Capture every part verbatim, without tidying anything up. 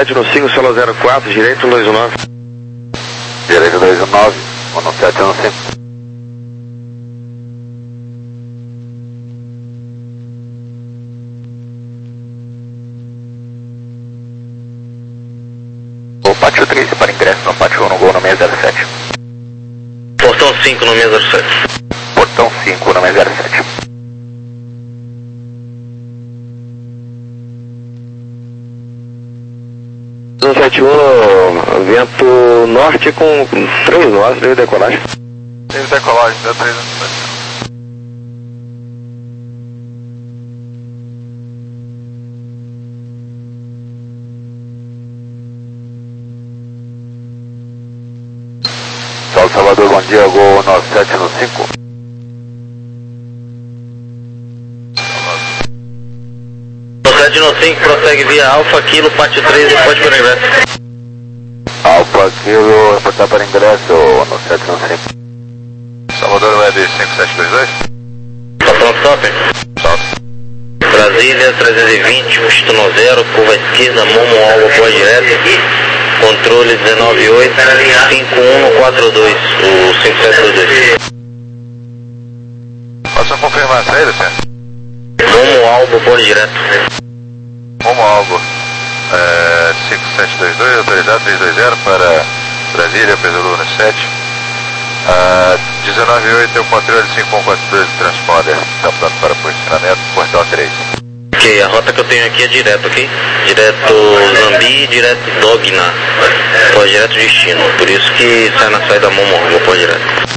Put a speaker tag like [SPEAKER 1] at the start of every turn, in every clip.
[SPEAKER 1] sete no cinco, solo zero quatro, direito dois um nove.
[SPEAKER 2] Direito dois um nove, um sete no cinco. O pátio três para ingresso no pátio um no gol no seis zero sete.
[SPEAKER 1] Portão cinco no seis zero sete.
[SPEAKER 2] Portão cinco no seis zero sete.
[SPEAKER 1] um sete um, vento norte com três nós, teve decolagem.
[SPEAKER 3] Teve decolagem, deu três no sete.
[SPEAKER 2] Sol Salvador, bom dia, gol nove sete no cinco.
[SPEAKER 1] sete no cinco, prossegue via Alfa, Kilo, pátio três e pode para ingresso.
[SPEAKER 2] Alfa, Kilo, reportar para ingresso no sete no cinco.
[SPEAKER 3] Salvador vai de cinco sete dois dois.
[SPEAKER 1] Patrão stop.
[SPEAKER 3] Stop.
[SPEAKER 1] Brasília, trezentos e vinte, custo no zero, curva esquerda, Momo, Alvo, pós direto. Controle dezenove oito, cinco um quatro dois, o cinco sete dois dois.
[SPEAKER 3] Posso confirmar a saída, senhor?
[SPEAKER 1] Momo, Alvo, pós direto.
[SPEAKER 3] Como algo é, cinco sete dois dois, autorizado três dois zero para Brasília, peso Luna sete. Uh, dezenove oito é o controle cinco um quatro dois do transponder, está pronto para posicionamento, portal três.
[SPEAKER 1] Ok, a rota que eu tenho aqui é direto, ok? Direto Zambi, direto Dogna, pós direto destino, por isso que sai na saída Momo, Alvo, pós direto.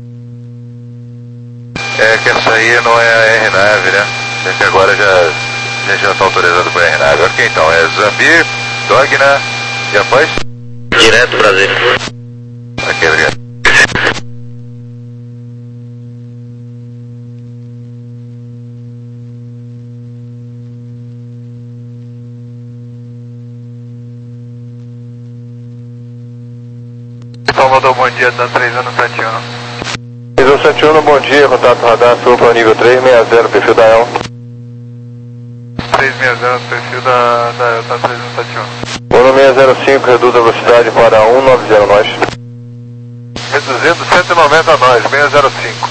[SPEAKER 3] É que essa aí não é a R nove, né? É que agora já... A gente já está autorizado por R nove. Ok, então, é Zambi, Dogna e após?
[SPEAKER 1] Direto Brasília.
[SPEAKER 3] Ok, obrigado. Salvador, bom dia, tá três anos sete um.
[SPEAKER 4] três um sete um, bom dia, contato radar, sul para o nível três sessenta, perfil da El.
[SPEAKER 3] três seis zero, perfil da, da, da três um sete um.
[SPEAKER 4] Voo no seis zero cinco, reduz a velocidade para cento e noventa nós.
[SPEAKER 3] Reduzindo cento e noventa nós, seis zero cinco.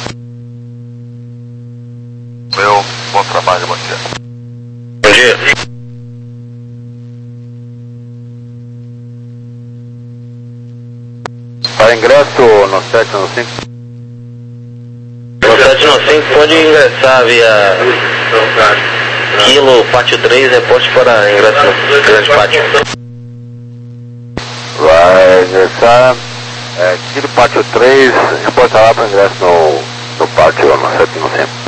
[SPEAKER 3] Meu, bom trabalho, bom dia.
[SPEAKER 1] Bom dia.
[SPEAKER 2] Para ingresso no sete no cinco.
[SPEAKER 1] No sete no cinco pode ingressar via Kilo, pátio três, reporte para ingresso no grande pátio.
[SPEAKER 2] Vai ingressar, é, Kilo, pátio três, reportar lá para ingresso no, no pátio no sete no cinco.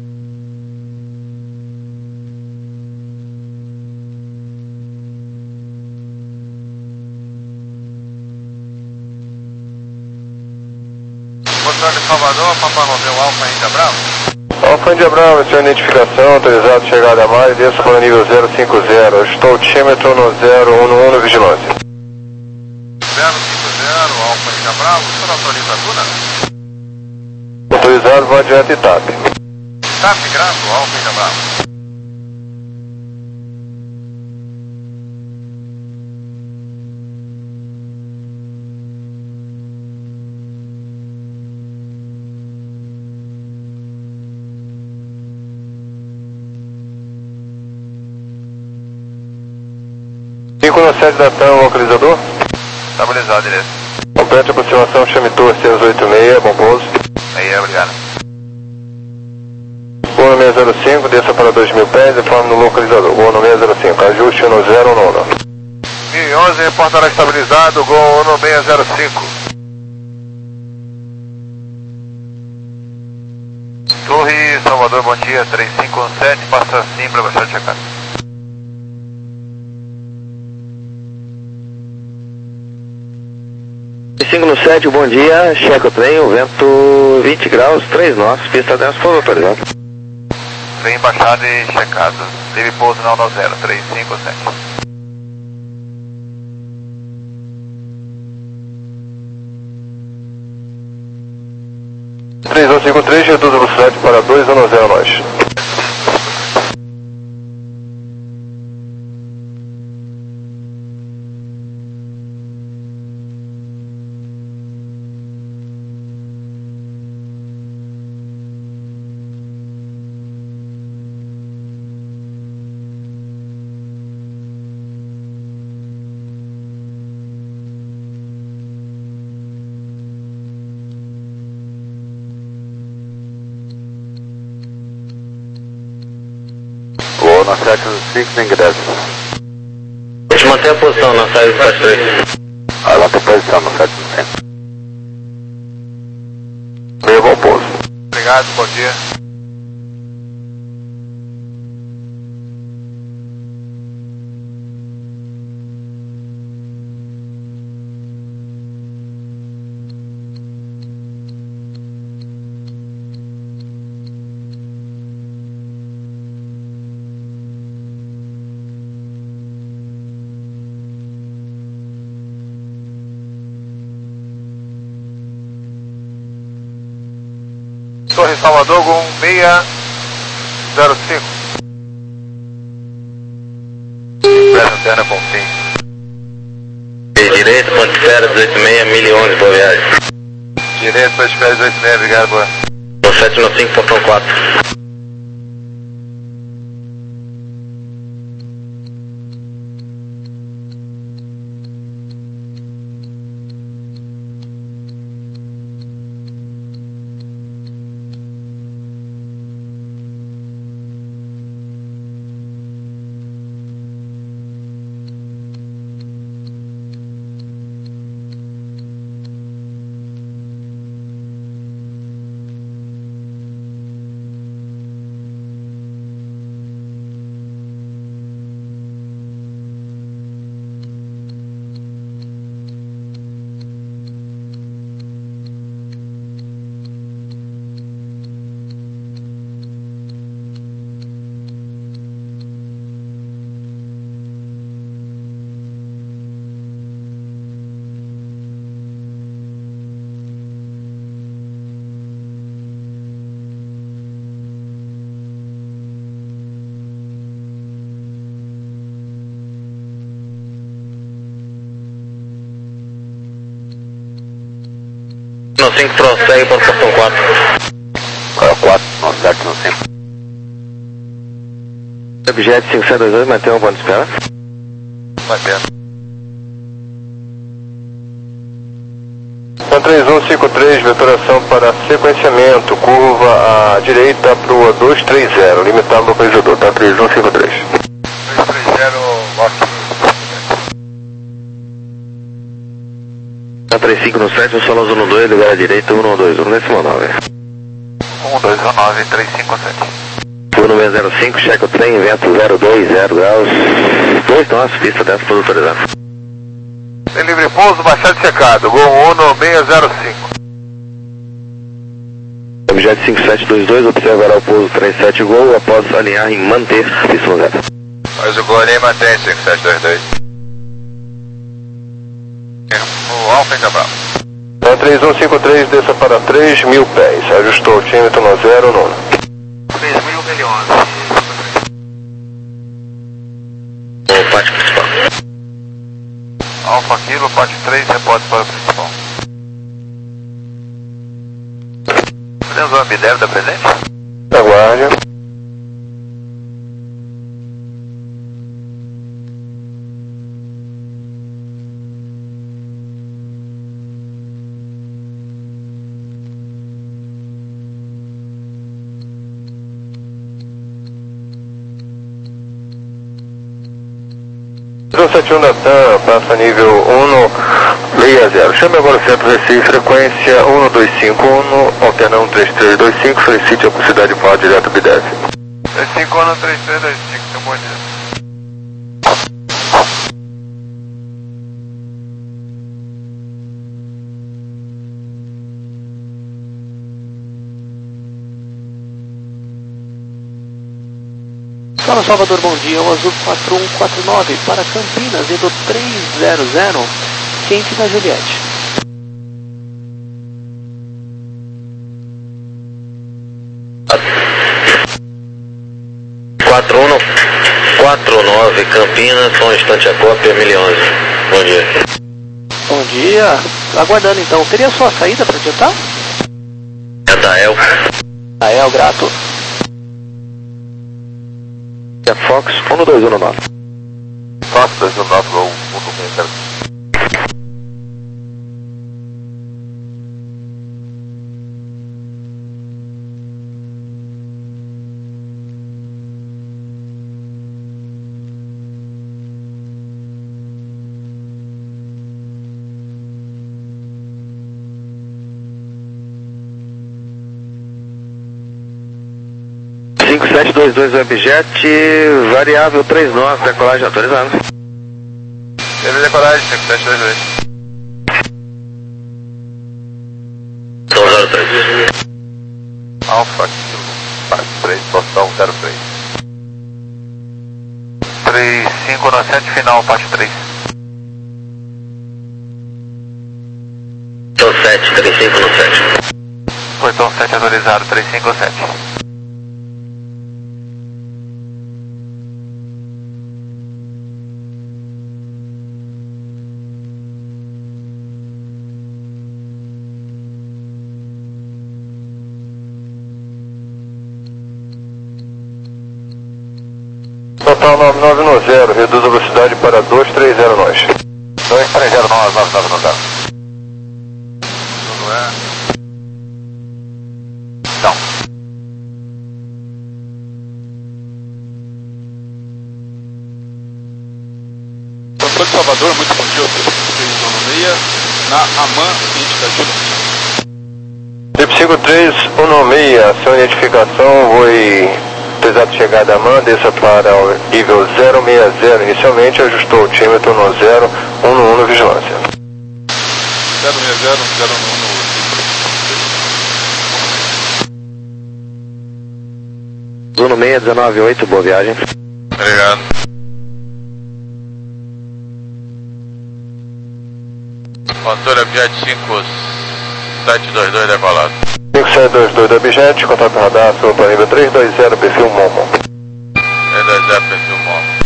[SPEAKER 3] Controle Salvador, Papai Romeu, Alfa Índia Bravo.
[SPEAKER 4] Alfa Índia Bravo, sua identificação, autorizado chegada a mais, desço para o nível zero cinco zero, estou altímetro no zero um um no vigilância.
[SPEAKER 3] zero cinco zero, Alfa Índia Bravo, o senhor autoriza a Duna?
[SPEAKER 4] Autorizado, vai adiante e TAP.
[SPEAKER 3] TAP, grato, Alfa Índia Bravo.
[SPEAKER 4] cinco no sete da T A M, localizador.
[SPEAKER 3] Estabilizado, direito.
[SPEAKER 4] Completa aproximação, chame Tour seiscentos e oitenta e seis, bom pouso.
[SPEAKER 3] Aí, obrigado.
[SPEAKER 4] Voo no seis zero cinco, desça para dois mil pés, informe no localizador. Voo no seis zero cinco, ajuste no zero um um.
[SPEAKER 3] mil e onze, reportará estabilizado, gol no seis zero cinco. Torre, Salvador, bom dia, três cinco um sete, passa sim para baixar de checado.
[SPEAKER 1] cinco no sete, bom dia, checa o trem, o vento vinte graus, três nós, pista dez, por autorizado.
[SPEAKER 3] Trem embaixado e checado, livre pouso não no zero, três cinco sete.
[SPEAKER 4] três um cinco três, reduz a velocidade para dois um zero nós.
[SPEAKER 2] na sete um cinco, ingresso.
[SPEAKER 1] A gente mantém a posição na saída do Pátio três.
[SPEAKER 2] Aí lá tem posição no sete um cinco. Meio bom pouso.
[SPEAKER 3] Obrigado, bom dia. Torre Salvador, Gol seis zero cinco. Pressa interna com fim.
[SPEAKER 1] Direito, ponte espera dezoito seis, mil e onze, boa viagem.
[SPEAKER 3] Direito, ponte espera dezoito seis, obrigado, boa.
[SPEAKER 1] No sete nove cinco, portão quatro. No cinco prossegue para o portão quatro.
[SPEAKER 2] quatro, no sete um cinco. Objeto cinco sete dois dois, mantém um ponto de espera.
[SPEAKER 3] Mantendo.
[SPEAKER 4] três um cinco três, vetoração para sequenciamento, curva à direita para o dois três zero, limitado no localizador, tá? três um cinco três.
[SPEAKER 3] dois três zero, lock.
[SPEAKER 2] três cinco no sete, solo zona dois, lugar à direita, um um dois, um décimo nove.
[SPEAKER 3] um dois um nove, três cinco sete.
[SPEAKER 2] Turno seis zero cinco, checa o trem, vento zero dois, zero graus, dois nós, pista dez para autorizar.
[SPEAKER 3] Tem livre pouso, baixado checado, Gol um no seis zero cinco.
[SPEAKER 2] Objeto cinco sete dois dois, observará o pouso três sete Gol após alinhar em manter pista no zero.
[SPEAKER 3] Faz o Gol ali e mantém cinco sete dois dois. O Alfa em Cabral.
[SPEAKER 4] três um cinco três, desça para três mil pés, ajustou o altímetro no zero nono.
[SPEAKER 3] três mil, mil e onze.
[SPEAKER 1] O pátio principal.
[SPEAKER 3] Alfa Kilo, pátio três, reporte para o principal. Podemos o Ambidev da presente?
[SPEAKER 4] Aguarde. zero sete um da TAM, passa nível um seis zero. Chame agora o centro Recife, frequência um dois cinco um, alterna um três três dois cinco, solicite a possibilidade de voar direto B D F.
[SPEAKER 3] dois cinco um, três três dois cinco, seu bom dia.
[SPEAKER 5] Fala Salvador, bom dia, o Azul quatro um quatro nove para Campinas, indo três zero zero, quente da Juliette.
[SPEAKER 1] quatro um quatro nove, Campinas, só um instante a cópia, mil e onze. Bom dia.
[SPEAKER 5] Bom dia, aguardando então, teria sua saída para adiantar?
[SPEAKER 1] É da El.
[SPEAKER 5] Ah, é, o grato.
[SPEAKER 2] É Fox um dois um nove.
[SPEAKER 3] Fox dois um nove, Gol um no seis zero cinco.
[SPEAKER 2] sete dois dois Webjet, variável trinta e nove, decolagem autorizada.
[SPEAKER 3] Teve decolagem, cinco sete dois dois.
[SPEAKER 1] Então zero três.
[SPEAKER 3] Alfa, quatro três, total zero três. três cinco no sete, final, parte três.
[SPEAKER 1] Então sete, três cinco no sete.
[SPEAKER 3] Portão sete autorizado, três cinco sete.
[SPEAKER 4] Total nove nove zero, reduz a velocidade para dois três zero nós.
[SPEAKER 3] dois três zero nove nove nove zero. Não é? Não.
[SPEAKER 6] Transporte de Salvador, muito bom dia, autonomia, na AMAN, indicativo.
[SPEAKER 4] Tipo cinco três um seis, ação de identificação, foi autorizado chegada a AMAN, desça para o nível zero seis zero inicialmente, ajustou o altímetro no zero um um no vigilância.
[SPEAKER 6] zero seis zero, zero um um.
[SPEAKER 2] Zuno seis um nove oito, boa viagem.
[SPEAKER 3] Obrigado. Controle Objet cinco sete dois dois decolado.
[SPEAKER 4] cinco sete dois dois do Objet, contato radar, sul para nível três dois zero, perfil Momo.
[SPEAKER 3] três dois zero, perfil Momo.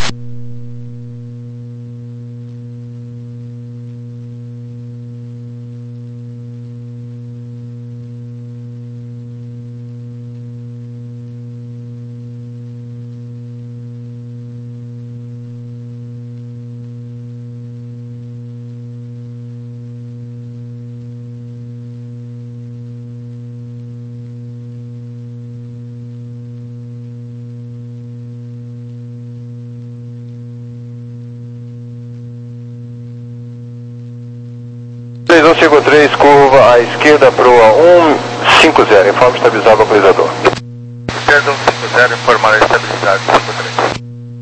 [SPEAKER 4] três um cinco três, curva à esquerda para o um cinco zero, informe estabilizado o localizador.
[SPEAKER 3] Esquerda um cinco zero, informar a estabilidade cinco três.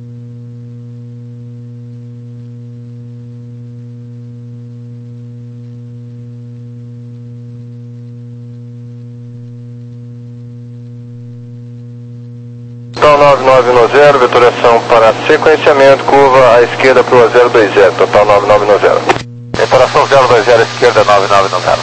[SPEAKER 4] Total nove nove zero, vetoração para sequenciamento, curva à esquerda para o zero dois zero, total nove nove zero.
[SPEAKER 3] Separação zero dois zero, esquerda nove nove zero.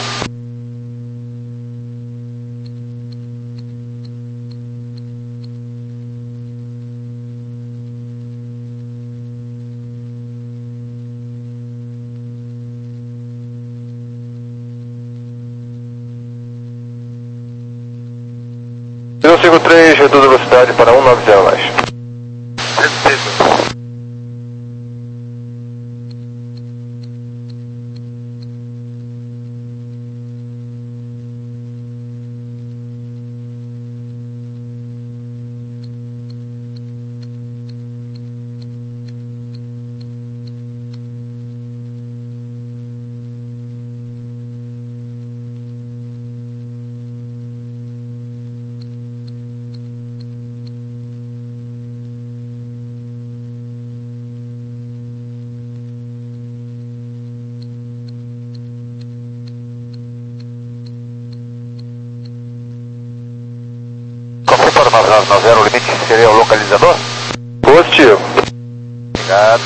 [SPEAKER 4] um cinco três, reduz a velocidade para um nove zero mais.
[SPEAKER 3] Reduzido. nove nove zero, o limite seria o localizador?
[SPEAKER 4] Positivo.
[SPEAKER 3] Obrigado.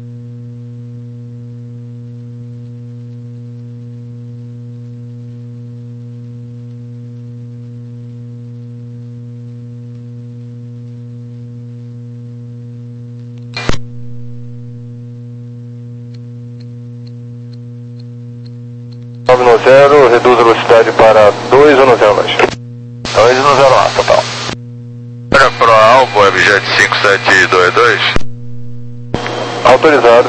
[SPEAKER 4] nove nove zero, reduz a velocidade para dois um zero mais.
[SPEAKER 3] dois um zero lá, total. Para Pro Albo, Objet cinco sete dois dois.
[SPEAKER 4] Autorizado.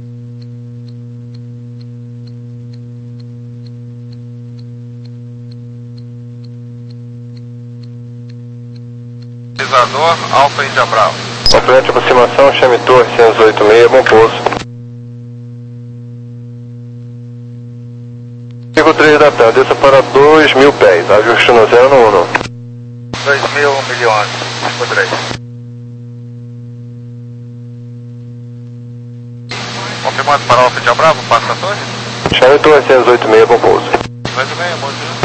[SPEAKER 3] Utilizador, Alfa Índia Bravo.
[SPEAKER 4] Complete aproximação, chame Torre cento e oitenta e seis, bom pouso. cinco três da tarde, desça para dois mil pés, ajuste no zero no um.
[SPEAKER 3] dois mil milhões. cinco três. Confirmado para Alfa de Bravo, passa a torre.
[SPEAKER 4] Chame Torre seiscentos e oitenta e seis, bom pouso.
[SPEAKER 3] Mais ou menos, bom dia.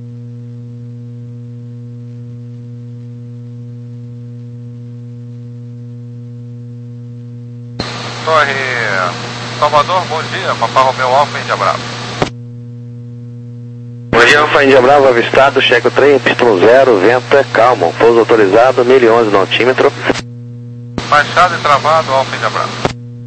[SPEAKER 3] Torre Salvador, bom dia, Papá Romeu Alfa Índia Bravo.
[SPEAKER 2] Bom dia, Alfa Índia Bravo, avistado, cheque o trem, pistão zero, vento é calmo, pouso autorizado, mil e onze no altímetro.
[SPEAKER 3] Baixado e travado, Alfa Índia Bravo.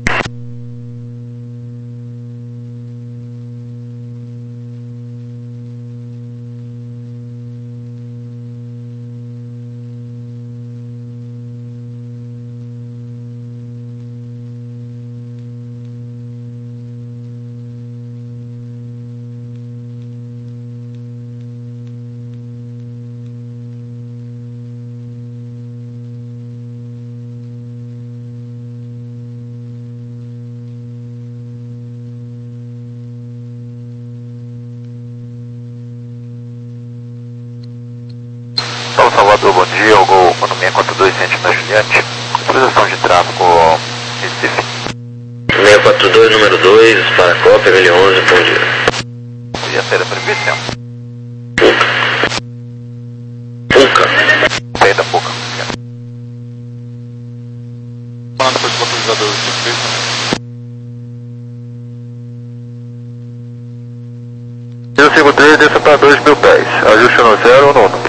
[SPEAKER 2] São Salvador, bom dia, o Gol Mano seis quatro dois, Centro da Juliante, autorização de tráfego Recife.
[SPEAKER 1] seis quatro dois, número dois, para a Copa, Mil e onze, bom dia.
[SPEAKER 2] Podia ser a previsão.
[SPEAKER 1] Puca.
[SPEAKER 2] Saída da Puca.
[SPEAKER 6] Falando depois do autorizador, cinco três também.
[SPEAKER 4] cinco três, desça para dois mil pés. Ajuste no zero ou nono.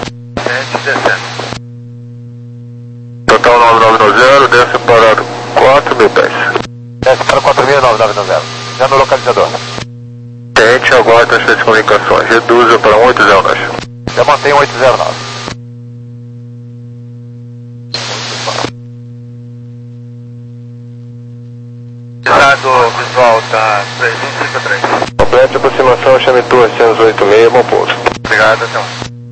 [SPEAKER 4] Total nove nove nove zero, desce para quatro mil pés.
[SPEAKER 2] Desce para quatro mil novecentos e noventa. Já no localizador.
[SPEAKER 4] Tente, aguarda as de comunicações. Reduza para um oito zero nove.
[SPEAKER 2] Já mantém oito zero nove.
[SPEAKER 3] Estado visual tá três um cinco três.
[SPEAKER 4] Complete a aproximação, chame Torre seiscentos e oitenta e seis, bom pouso.
[SPEAKER 3] Obrigado, até um.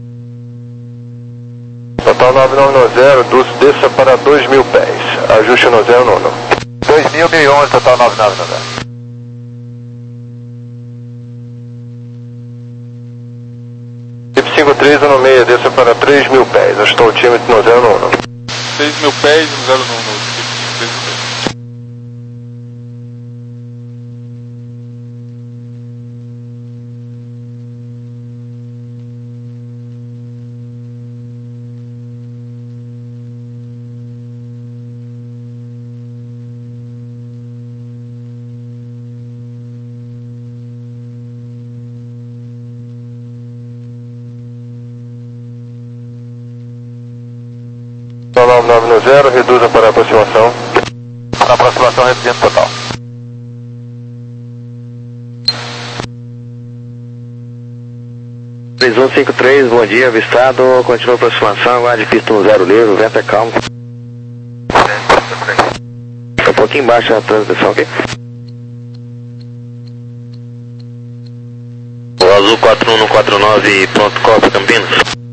[SPEAKER 4] Total nove nove nove zero, desça para dois mil pés. Ajuste no zero nono.
[SPEAKER 2] dois mil, mil e onze, total nove nove nove zero.
[SPEAKER 4] Tipo cinco três um seis, desça para três mil pés. Ajustou o altímetro no zero nono.
[SPEAKER 6] seis mil pés, no zero no no três mil pés.
[SPEAKER 4] Total nove nove nove zero, reduza para a aproximação.
[SPEAKER 2] Para a aproximação, reduzindo total.
[SPEAKER 5] três um cinco três, bom dia, avistado, continua a aproximação, aguarde pista um zero livre, o vento é calmo. Tá um pouquinho embaixo a transmissão aqui.
[SPEAKER 1] O Azul quatro um quatro nove, pronto, Copa, Campinas.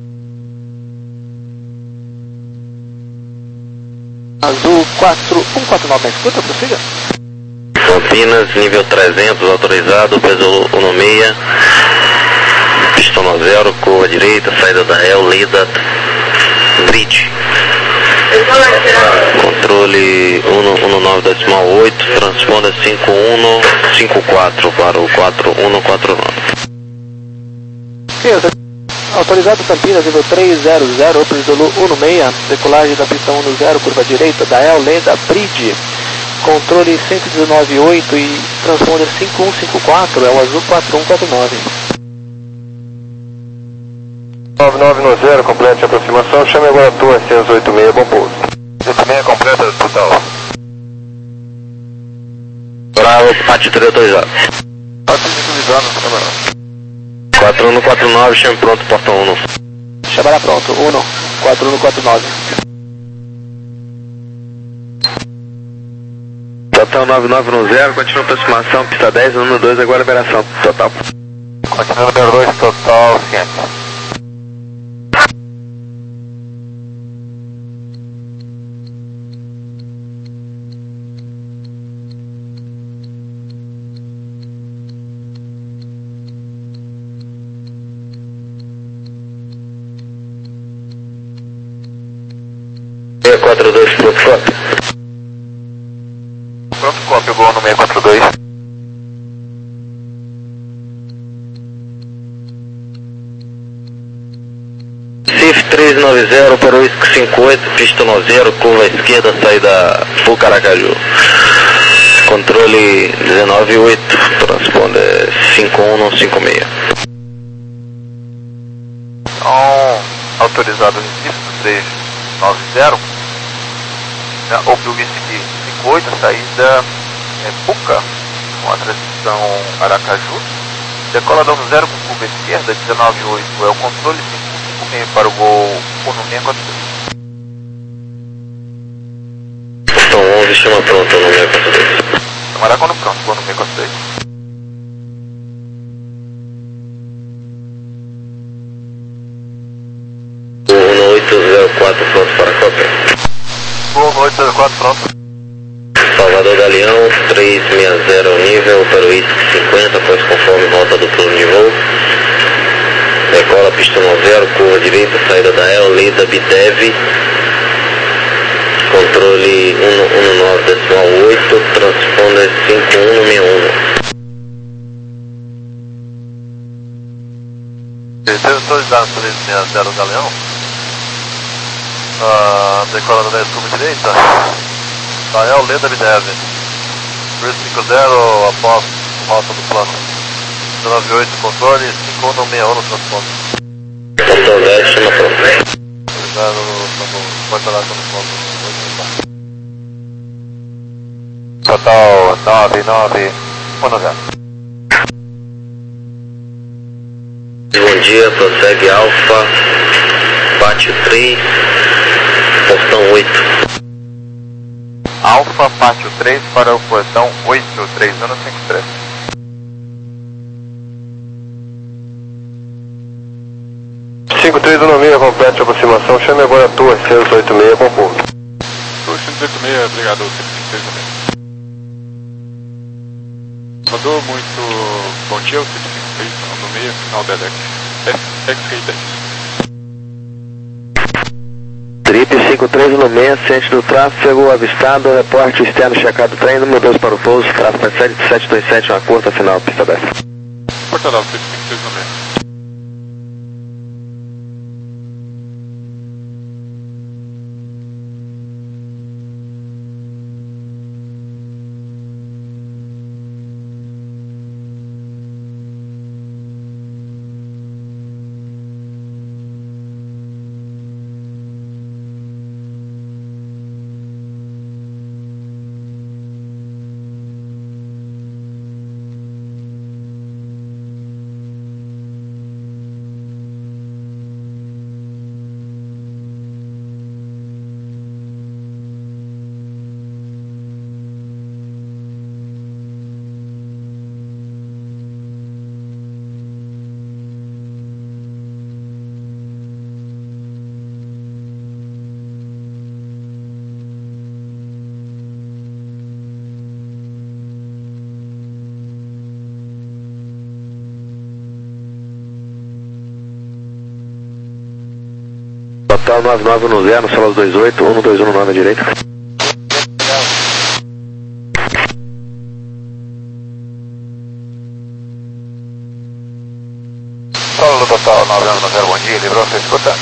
[SPEAKER 5] Azul quatro um quatro nove, na escuta, prossiga.
[SPEAKER 1] Campinas, nível trezentos, autorizado, peso um seis, pistão zero, curva direita, saída da L, Lida, Bridge. Controle um nove decimal oito, transponder cinco um cinco quatro para o quatro um quatro nove.
[SPEAKER 5] Autorizado Campinas, nível três zero zero, Opel Zulu um seis, decolagem da pista um zero, curva direita, da El Leda, Bridge, controle cento e dezenove ponto oito e transponder cinco um cinco quatro, é o Azul quatro um quatro nove.
[SPEAKER 4] nove nove nove zero, complete a aproximação, chame agora a Torre seiscentos e oitenta e seis, bom pouso.
[SPEAKER 2] oitenta e seis completa total.
[SPEAKER 1] Bravo, pátio três autorizado.
[SPEAKER 2] Pode ser utilizado, câmera.
[SPEAKER 1] quatro um quatro nove, chame pronto, portão um.
[SPEAKER 5] Chamará pronto, um quatro um quatro nove.
[SPEAKER 2] Total nove nove nove zero, continua a aproximação, pista dez, número dois, agora liberação total. Continua número dois, total, ciente.
[SPEAKER 1] quatro dois, pronto, copy.
[SPEAKER 3] Pronto, copy, Gol no seis quatro dois.
[SPEAKER 1] C I F três nove zero para o Whisky cinco oito, pista zero, curva esquerda, saída Pucaracaju. Controle dezenove oito, transponder cinco um cinco seis.
[SPEAKER 3] Então, autorizado Recife três nove zero, né, ou para o Whisky cinco oito, a saída é Puca, com a transição Aracaju. Decola dando zero com curva esquerda, dezenove oito é o controle, cinco um cinco seis para o Gol no seis quatro dois.
[SPEAKER 1] Então onze, chama pronto no seis quatro dois.
[SPEAKER 3] Chamará quando pronto, Gol no seis quatro dois.
[SPEAKER 1] Gol no oito zero quatro, pronto para a cópia.
[SPEAKER 3] Gol no oito zero quatro, pronto.
[SPEAKER 1] Salvador Galeão, três seis zero nível para o Whisky cinquenta, pois conforme rota do plano de voo. Decola pista zero, curva direita, saída da E L, Leda Bitev. Controle cento e nove oito, transponder cinco um seis um.
[SPEAKER 3] Autorizado três seis zero Galeão. Ah, decola da curva direita. Da E L, Leda Bitev. três cinco zero após rota do plano. dezenove oito controle, cinco um seis um no transponder.
[SPEAKER 1] Motor velho, chama pronto.
[SPEAKER 3] Autorizado no porta-lá no plano. Total nove nove um zero.
[SPEAKER 1] Bom dia, prossegue Alfa, Pátio três, portão oito.
[SPEAKER 3] Alfa, Pátio três para o portão oito, três um cinco três.
[SPEAKER 4] cinco três um seis, complete a aproximação, chame agora a tua seiscentos e oitenta e seis, conforme.
[SPEAKER 6] seiscentos e oitenta e seis, obrigado, cinco três um seis. Mandou muito bom dia, o cinco três um seis, final da Alex, X Ray dez.
[SPEAKER 5] Trip cinco três um seis, ciente do tráfego, avistado, reporte externo, checado trem, número dois para o pouso, tráfego sete sete dois sete, uma curta, final, pista dez.
[SPEAKER 6] Portadal, cinco três um seis.
[SPEAKER 5] Total nove nove um zero, sala dois oito, um dois um nove à direita.
[SPEAKER 3] Solo total nove nove um zero, bom dia, livrou, você escuta?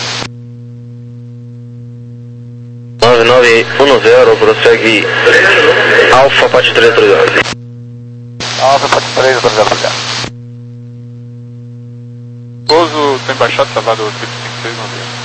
[SPEAKER 1] nove nove um zero, prossegue Alfa, Pátio três três zero.
[SPEAKER 3] Alfa, Pátio três três zero.
[SPEAKER 6] Pouso tem baixado, Salvador, cinco três um seis.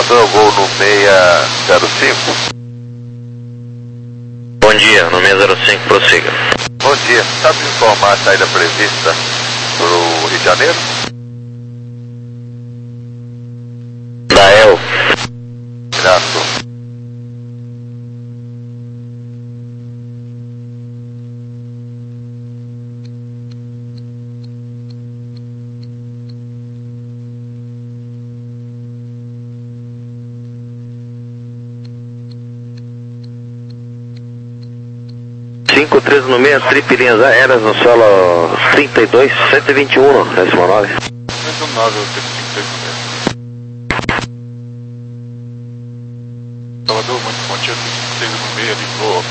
[SPEAKER 3] Salvador, voo no seis zero cinco.
[SPEAKER 1] Bom dia, no seis zero cinco, prossiga.
[SPEAKER 3] Bom dia, sabe me informar a saída prevista para o Rio de Janeiro?
[SPEAKER 1] Da E L.
[SPEAKER 3] Graças.
[SPEAKER 1] cinco três no meio, trip linhas aéreas no solo trinta e dois, cento e vinte e um, décimo nove.
[SPEAKER 6] cento e nove, eu tenho cinco três no meio. Salvador, muito bom dia, cinco três no meio ali pro...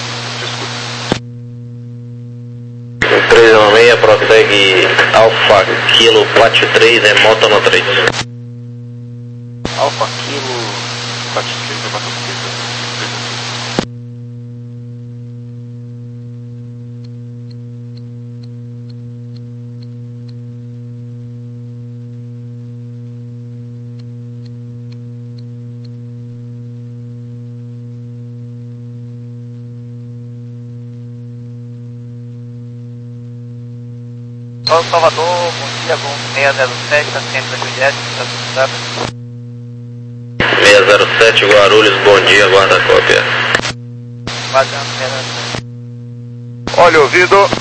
[SPEAKER 6] Desculpa.
[SPEAKER 1] três no meio, prossegue Alfa Kilo quatro três, é moto no três.
[SPEAKER 6] Alfa Kilo quatro três, é moto no três.
[SPEAKER 7] Salvador, bom dia, voo seis zero sete, assento da Juliette, está tudo
[SPEAKER 1] seis zero sete, Guarulhos, bom dia, guarda a cópia.
[SPEAKER 7] certo?
[SPEAKER 3] Olha, ouvido.